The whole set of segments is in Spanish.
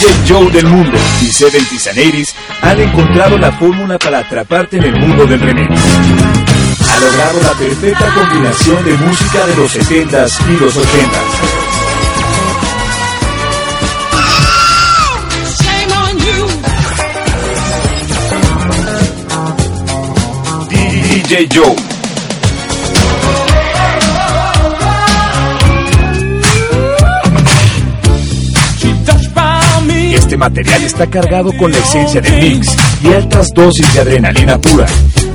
DJ Joe del mundo y 70s and 80s han encontrado la fórmula para atraparte en el mundo del remix. Ha logrado la perfecta combinación de música de los 70s y los 80s. DJ Joe. Este material está cargado con la esencia del mix y altas dosis de adrenalina pura.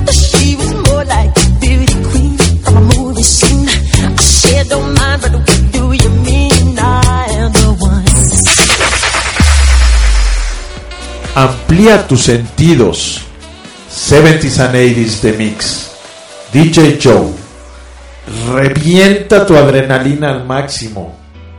Amplía tus sentidos. 70s and 80s de mix. DJ Joe. Revienta tu adrenalina al máximo.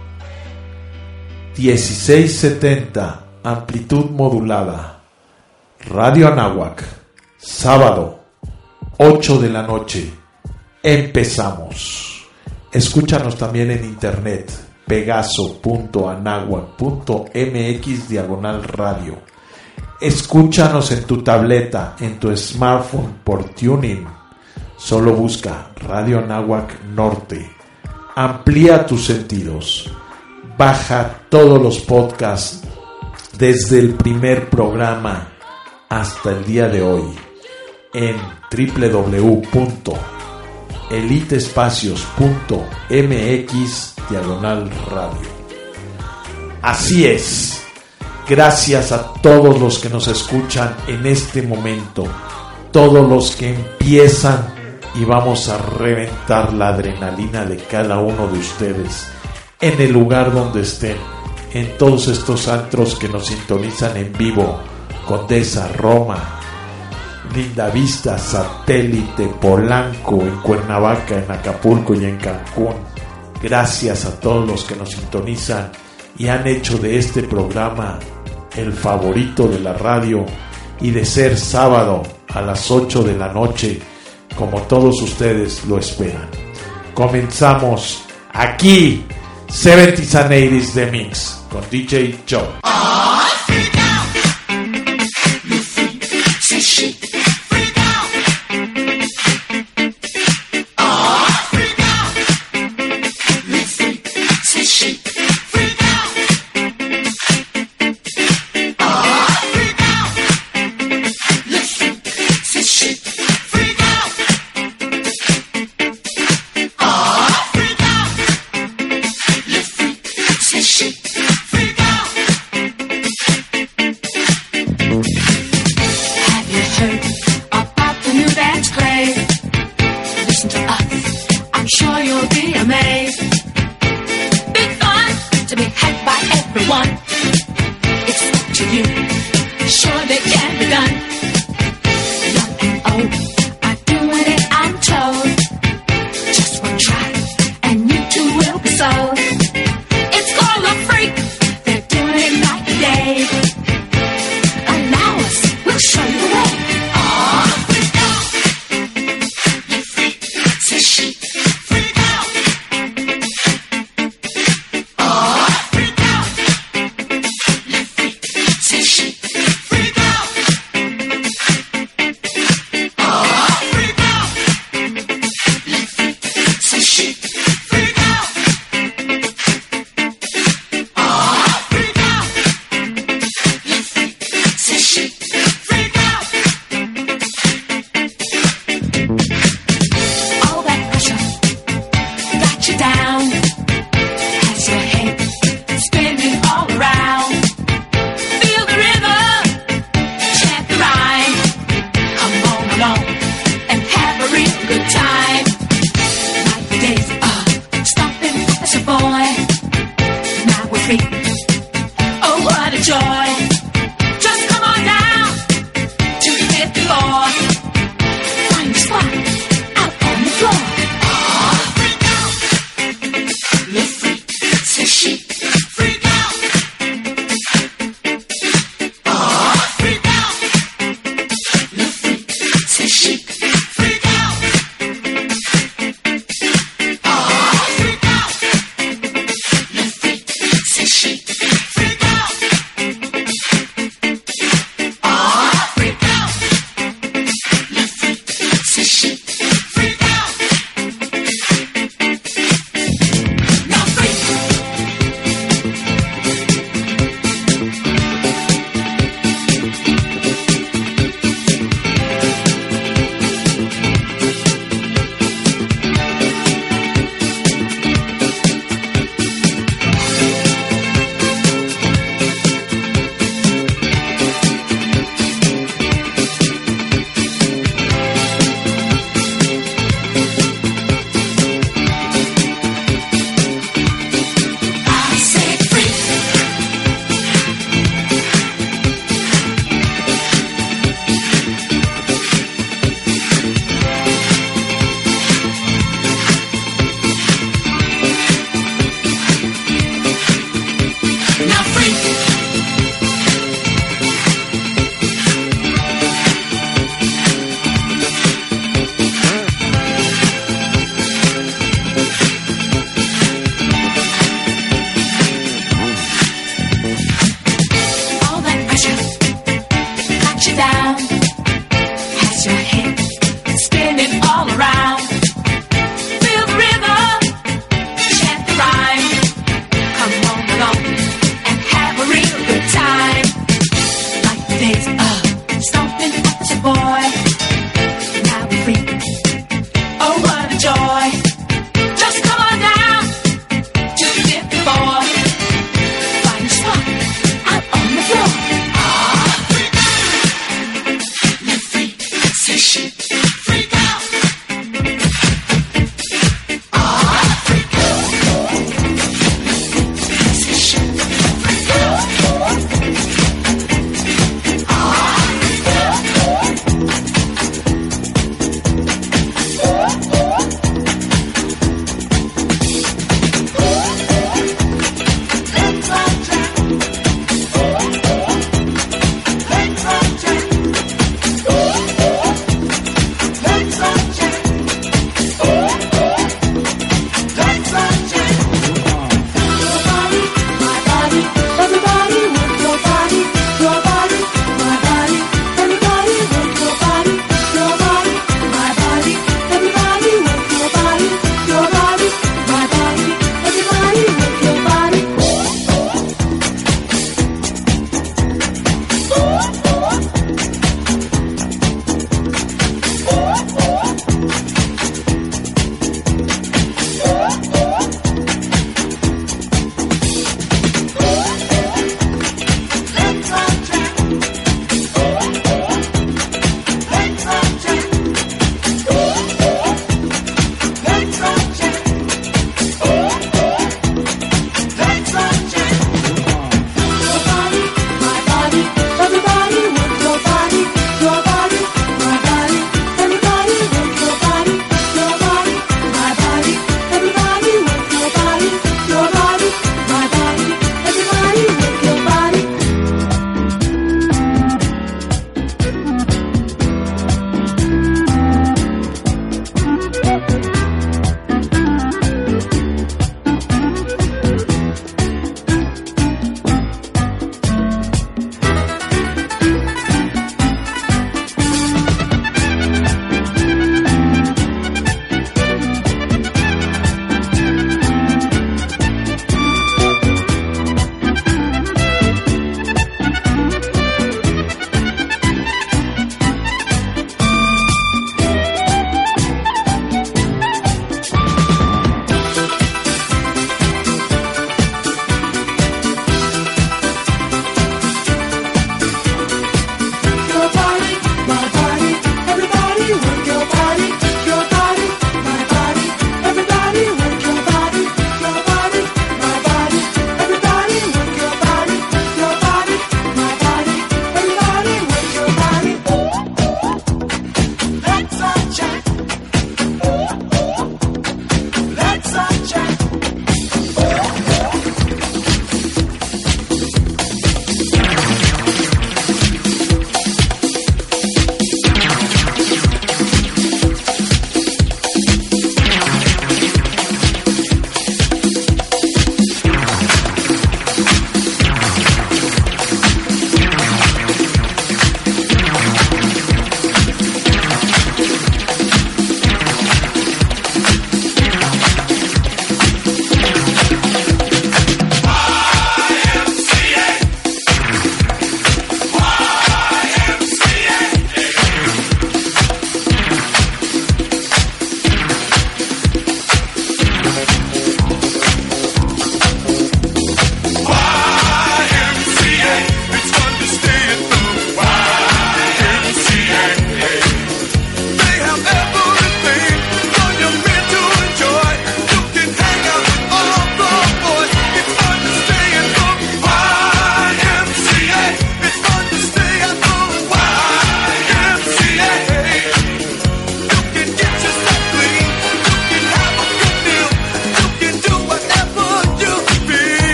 1670, amplitud modulada. Radio Anáhuac. Sábado, 8 de la noche. Empezamos. Escúchanos también en internet. pegaso.anahuac.mx/radio. Escúchanos en tu tableta, en tu smartphone por tuning. Solo busca Radio Anáhuac Norte. Amplía tus sentidos. Baja todos los podcasts desde el primer programa hasta el día de hoy en www.elitespacios.mx/radio. Así es. Gracias a todos los que nos escuchan en este momento, todos los que empiezan y vamos a reventar la adrenalina de cada uno de ustedes en el lugar donde estén, en todos estos antros que nos sintonizan en vivo: Condesa, Roma, Lindavista, Satélite, Polanco, en Cuernavaca, en Acapulco y en Cancún. Gracias a todos los que nos sintonizan y han hecho de este programa el favorito de la radio y de ser sábado a las 8 de la noche como todos ustedes lo esperan. Comenzamos aquí 70s and 80s de mix con DJ Joe.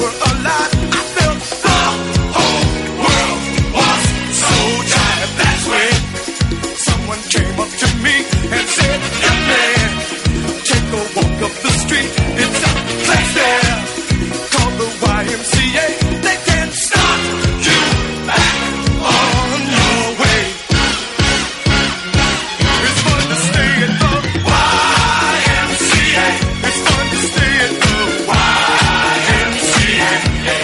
were alive, I felt the whole world was so tired. That's when someone came up to me and said, young man, take a walk up the street. It's a place there called the YMCA. They can start you back on your way. It's fun to stay at the YMCA. It's fun to stay at the YMCA.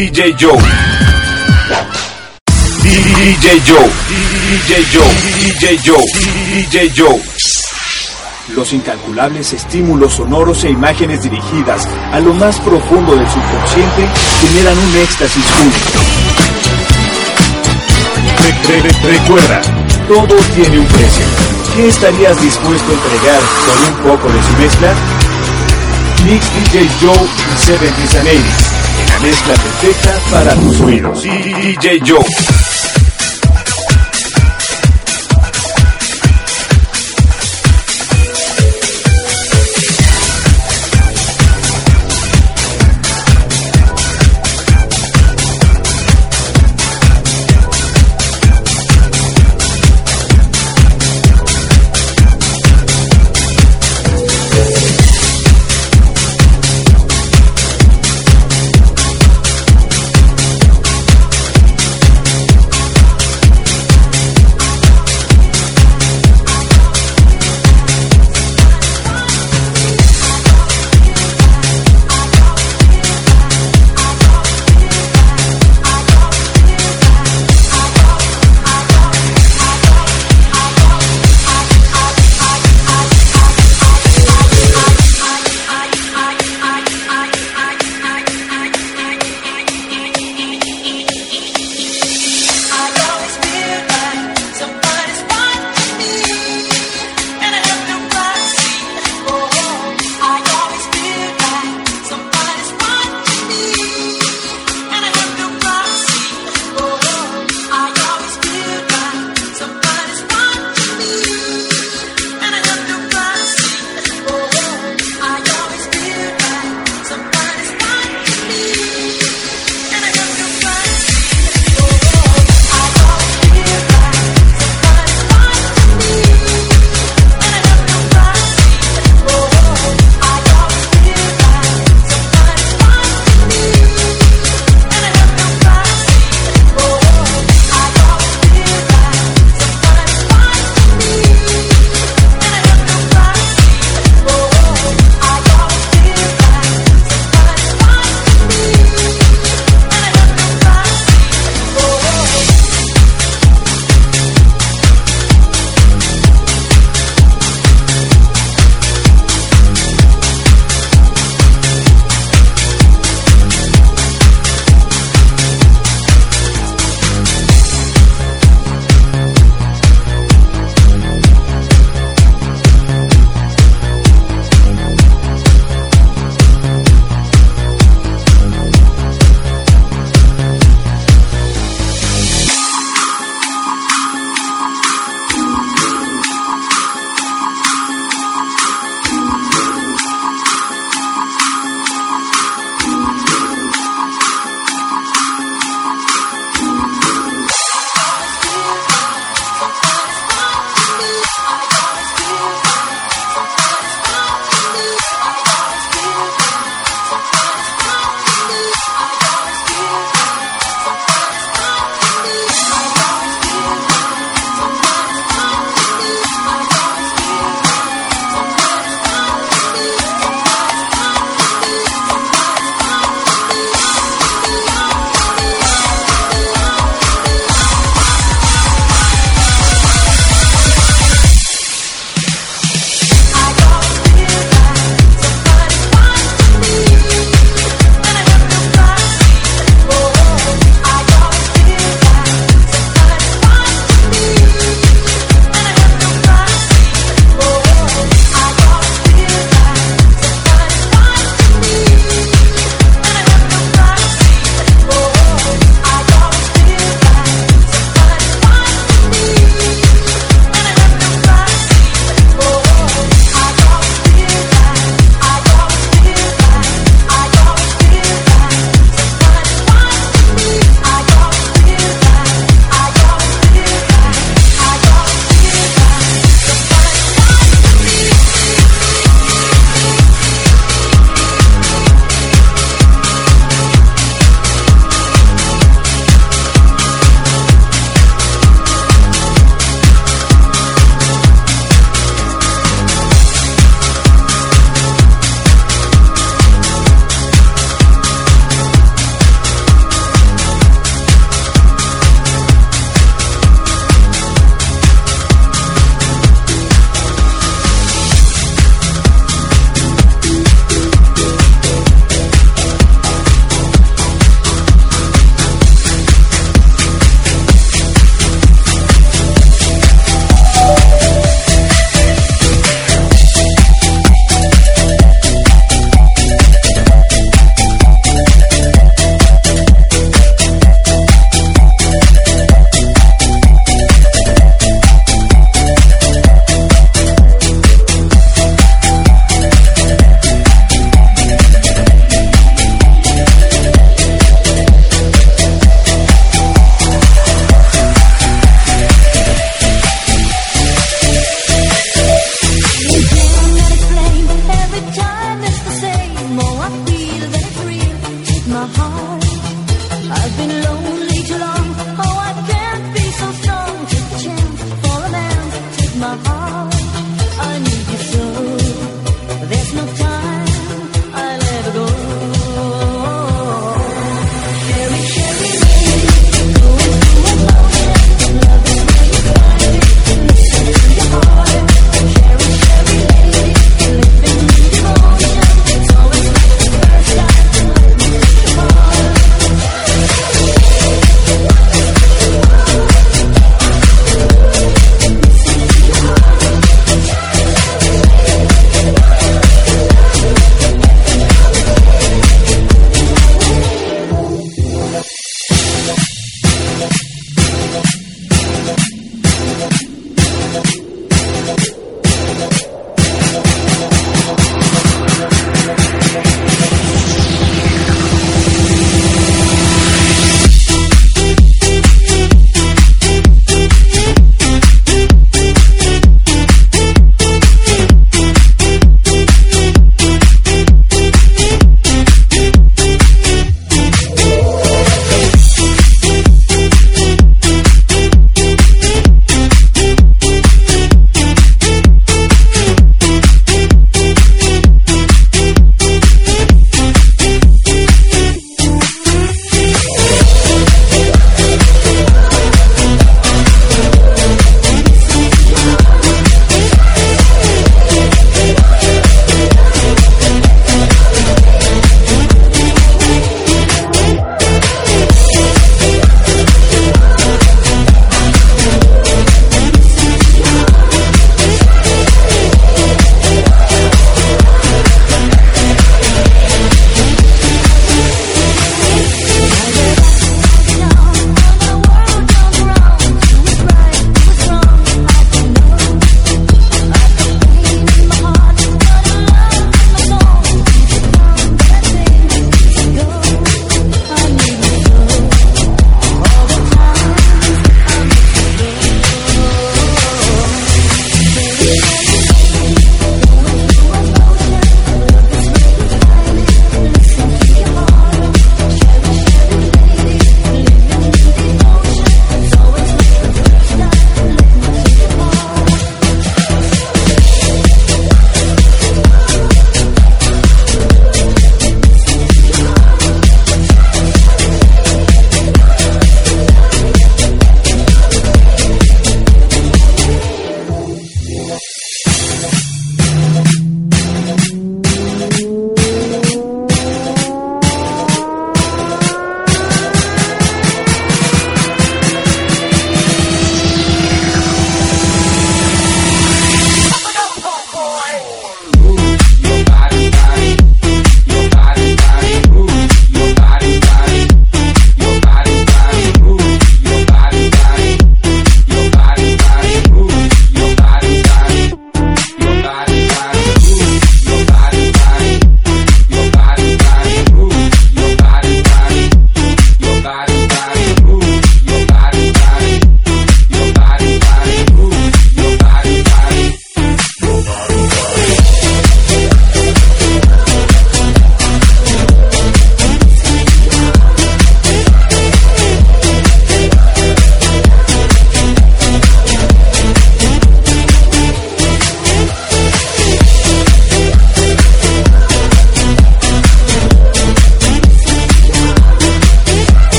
DJ Joe. DJ Joe. DJ Joe. DJ Joe. DJ Joe. Los incalculables estímulos sonoros e imágenes dirigidas a lo más profundo del subconsciente generan un éxtasis único. Recuerda, todo tiene un precio. ¿Qué estarías dispuesto a entregar por un poco de su mezcla? Mix DJ Joe y 70s and 80s. La mezcla perfecta para tus oídos. DJ Joe.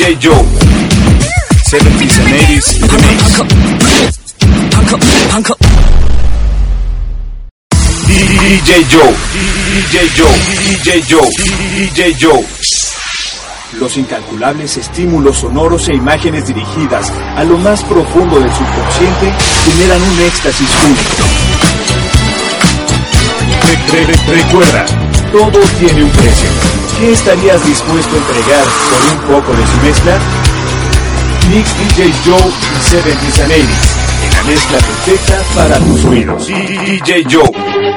DJ Joe. 70s and 80s Remix. DJ Joe, DJ Joe, DJ Joe, DJ Joe. Los incalculables estímulos sonoros e imágenes dirigidas a lo más profundo del subconsciente generan un éxtasis único. Recuerda, todo tiene un precio. ¿Qué estarías dispuesto a entregar por un poco de su mezcla? Mix DJ Joe y 70s and 80s. La mezcla perfecta para tus oídos. DJ Joe.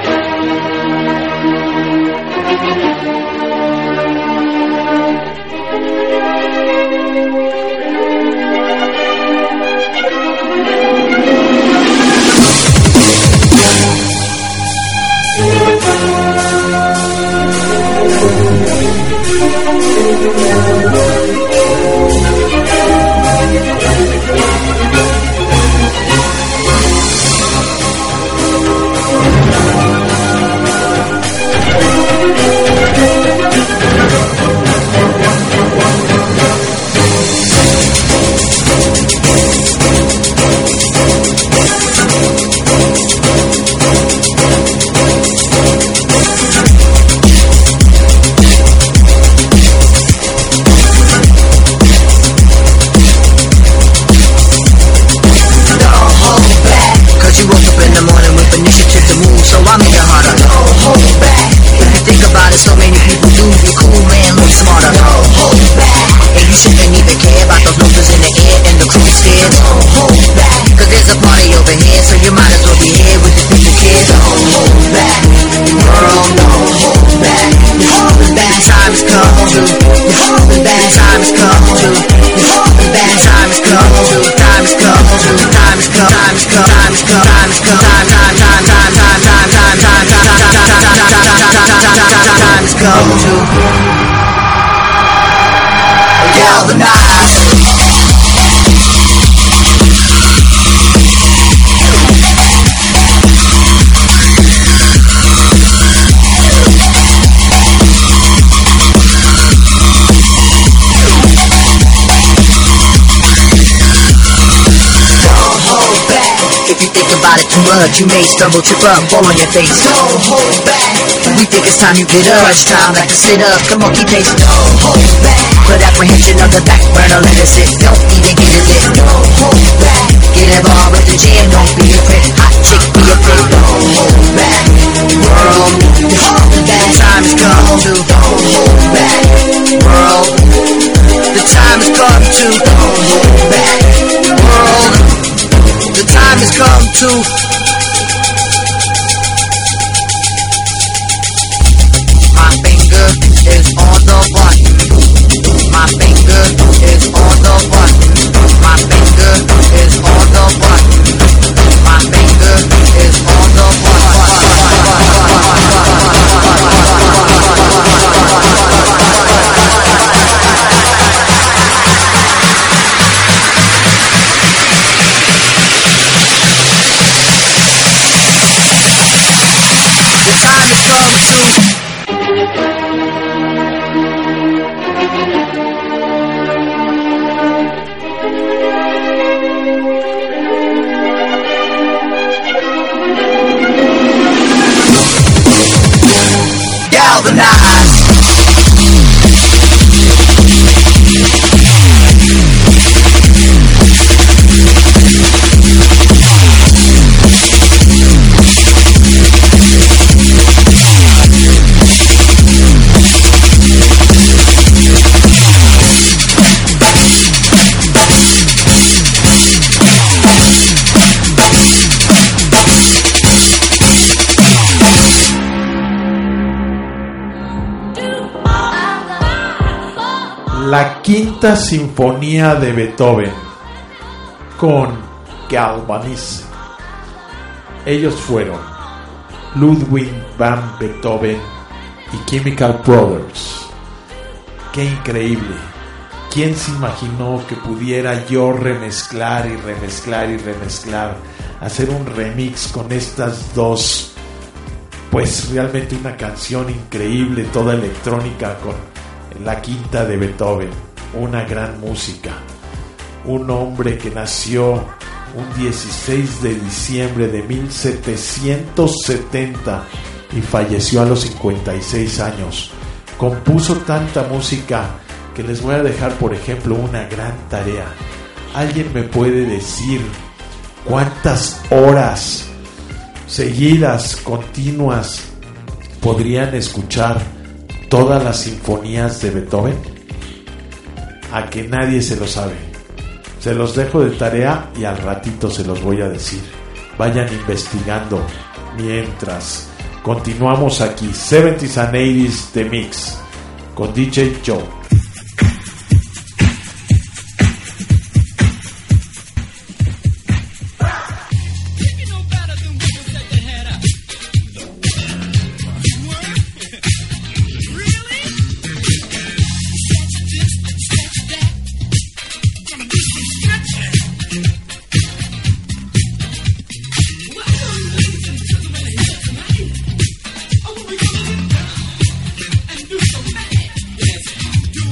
You may stumble, trip up, fall on your face. Don't hold back. We think it's time you get up. Crunch time, like to sit up. Come on, keep pace. Don't hold back. Put apprehension on the back burner, let it sit. Don't even get it lit. Don't hold back. Get involved with the jam. Don't be a prick. Hot chick, be a prick. Don't hold back. World, that time has come to. Don't hold back. World, the time has come to. Don't hold back. World, the time has come to. Is on the button. My finger is on the button. My finger is on the button. My finger is on the The time has come to. La Quinta Sinfonía de Beethoven con Galvanize. Ellos fueron Ludwig van Beethoven y Chemical Brothers. ¡Qué increíble! ¿Quién se imaginó que pudiera yo remezclar y remezclar y remezclar, hacer un remix con estas dos? Pues realmente una canción increíble, toda electrónica, con La Quinta de Beethoven. una gran música. Un hombre que nació un 16 de diciembre de 1770 y falleció a los 56 años. Compuso tanta música que les voy a dejar, por ejemplo, una gran tarea. ¿Alguien me puede decir cuántas horas seguidas, continuas, podrían escuchar todas las sinfonías de Beethoven? A que nadie se lo sabe. Se los dejo de tarea y al ratito se los voy a decir. Vayan investigando mientras continuamos aquí. 70s and 80s The Mix con DJ Joe. Do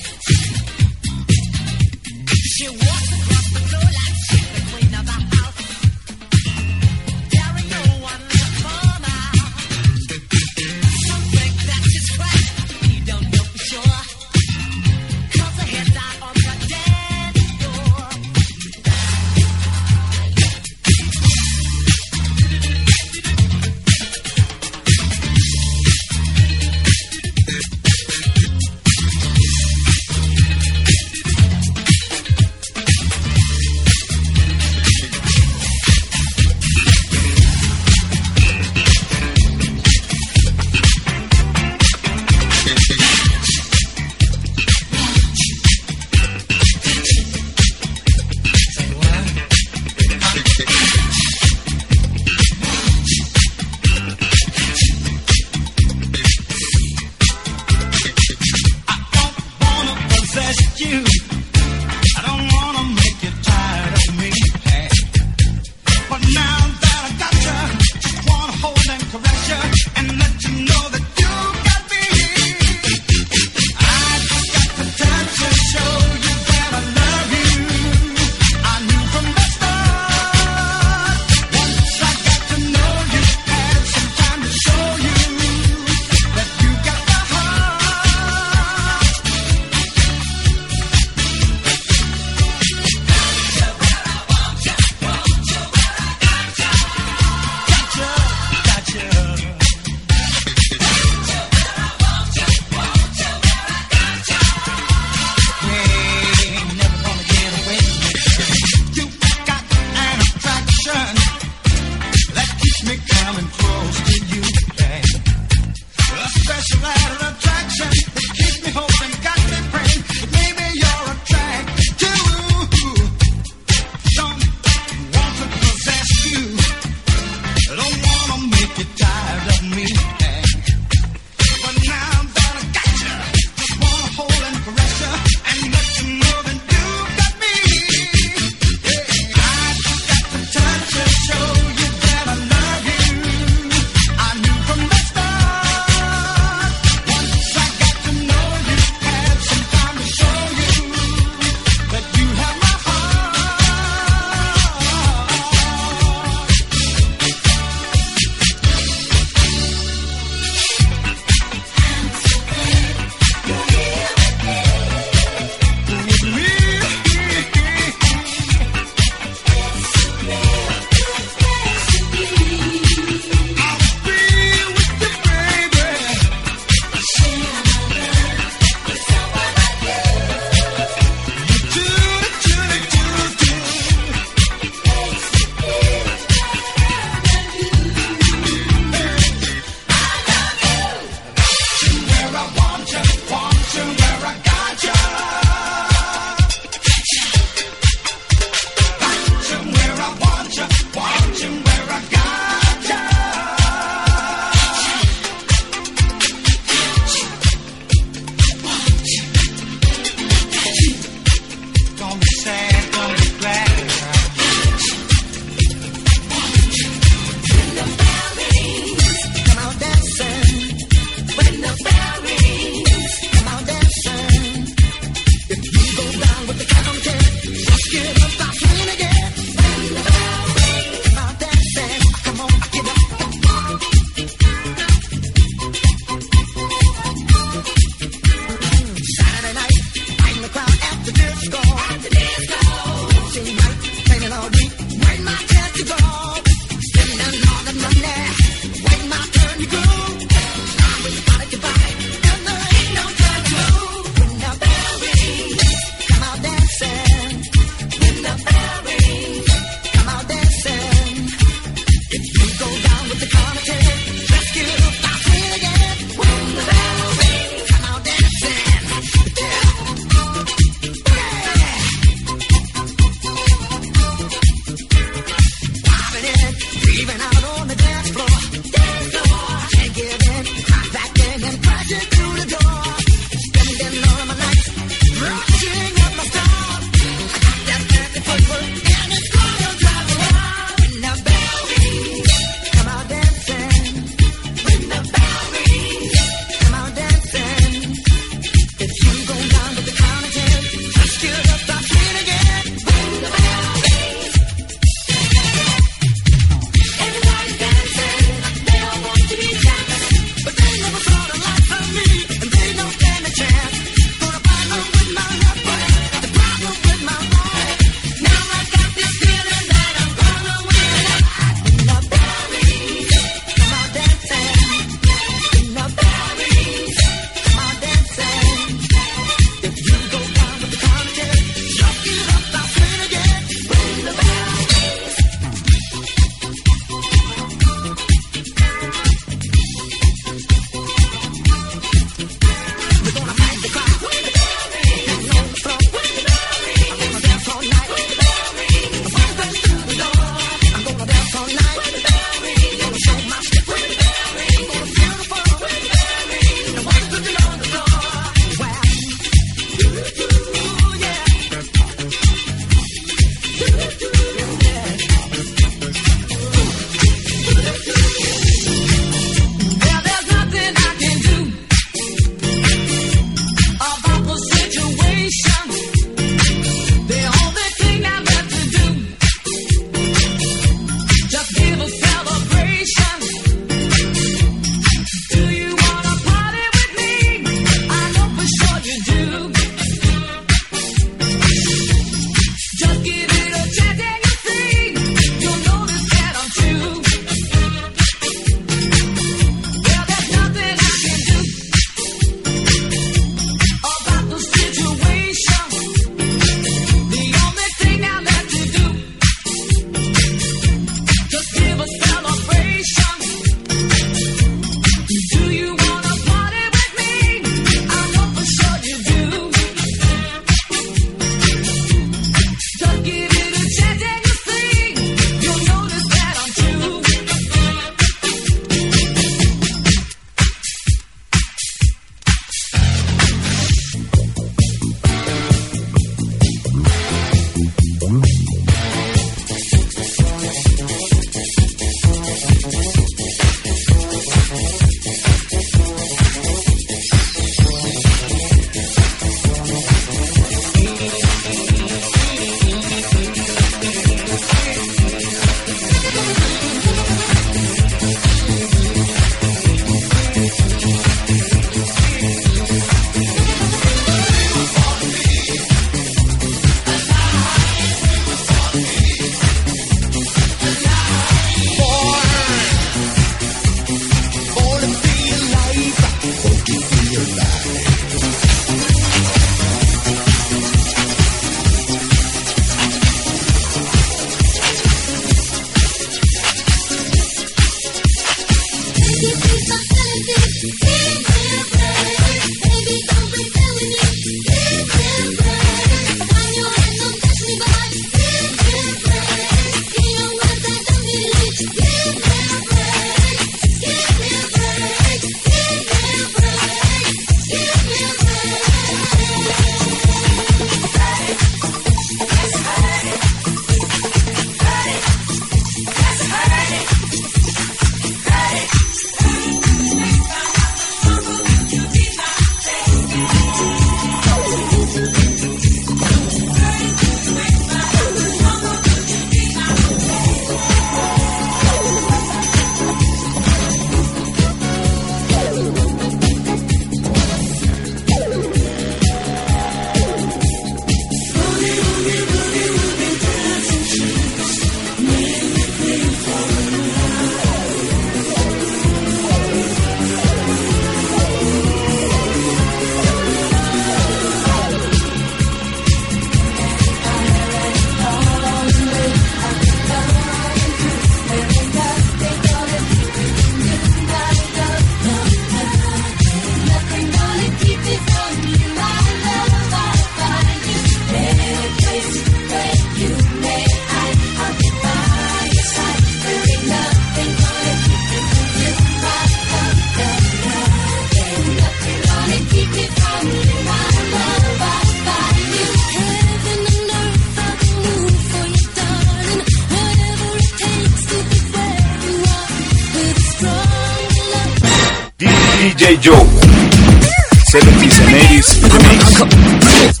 DJ Joe. 70s and 80s Remix.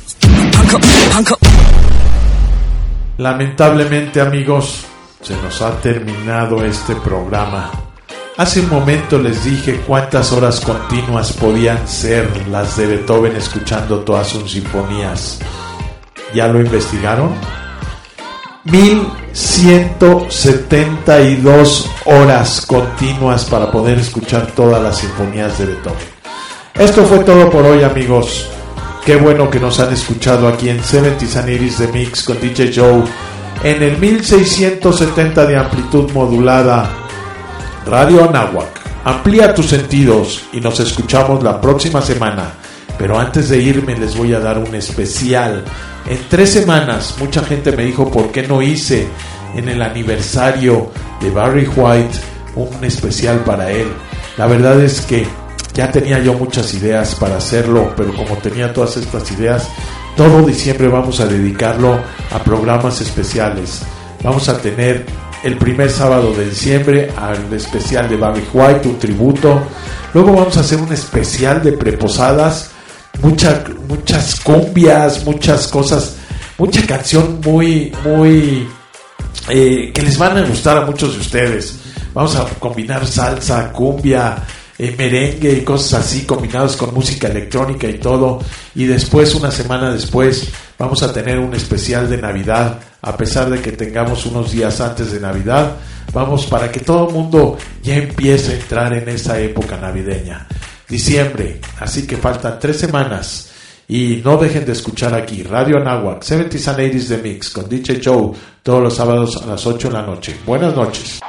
Lamentablemente, amigos, se nos ha terminado este programa. Hace un momento les dije cuántas horas continuas podían ser las de Beethoven escuchando todas sus sinfonías. ¿Ya lo investigaron? 1172 horas continuas para poder escuchar todas las sinfonías de Beethoven. Esto fue todo por hoy, amigos. Qué bueno que nos han escuchado aquí en 70s and 80s The Mix con DJ Joe en el 1670 de amplitud modulada. Radio Anáhuac, amplía tus sentidos y nos escuchamos la próxima semana. Pero antes de irme les voy a dar un especial. En 3 semanas mucha gente me dijo por qué no hice en el aniversario de Barry White un especial para él. La verdad es que ya tenía yo muchas ideas para hacerlo, pero como tenía todas estas ideas, todo diciembre vamos a dedicarlo a programas especiales. Vamos a tener el primer sábado de diciembre al especial de Barry White, un tributo. Luego vamos a hacer un especial de preposadas, muchas cumbias, muchas cosas, mucha canción muy que les van a gustar a muchos de ustedes. Vamos a combinar salsa, cumbia, merengue y cosas así combinados con música electrónica y todo. Y después, una semana después, vamos a tener un especial de Navidad. A pesar de que tengamos unos días antes de Navidad, vamos para que todo el mundo ya empiece a entrar en esa época navideña, diciembre. Así que faltan 3 semanas y no dejen de escuchar aquí Radio Anáhuac 70s and 80s The Mix con DJ Joe todos los sábados a las 8 de la noche. Buenas noches.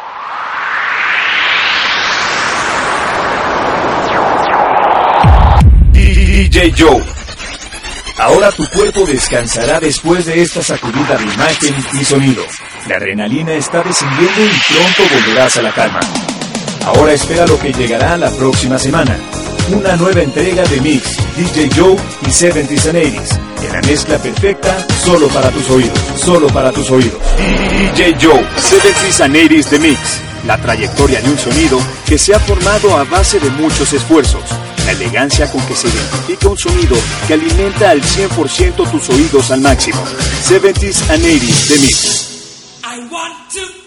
DJ Joe. Ahora tu cuerpo descansará después de esta sacudida de imagen y sonido. La adrenalina está descendiendo y pronto volverás a la calma. Ahora espera lo que llegará la próxima semana. Una nueva entrega de Mix, DJ Joe y 70s and 80s. En la mezcla perfecta, solo para tus oídos. Solo para tus oídos. DJ Joe, 70s and 80s The Mix. La trayectoria de un sonido que se ha formado a base de muchos esfuerzos. La elegancia con que se identifica un sonido que alimenta al 100% tus oídos al máximo. 70s and 80s The Mix. I want to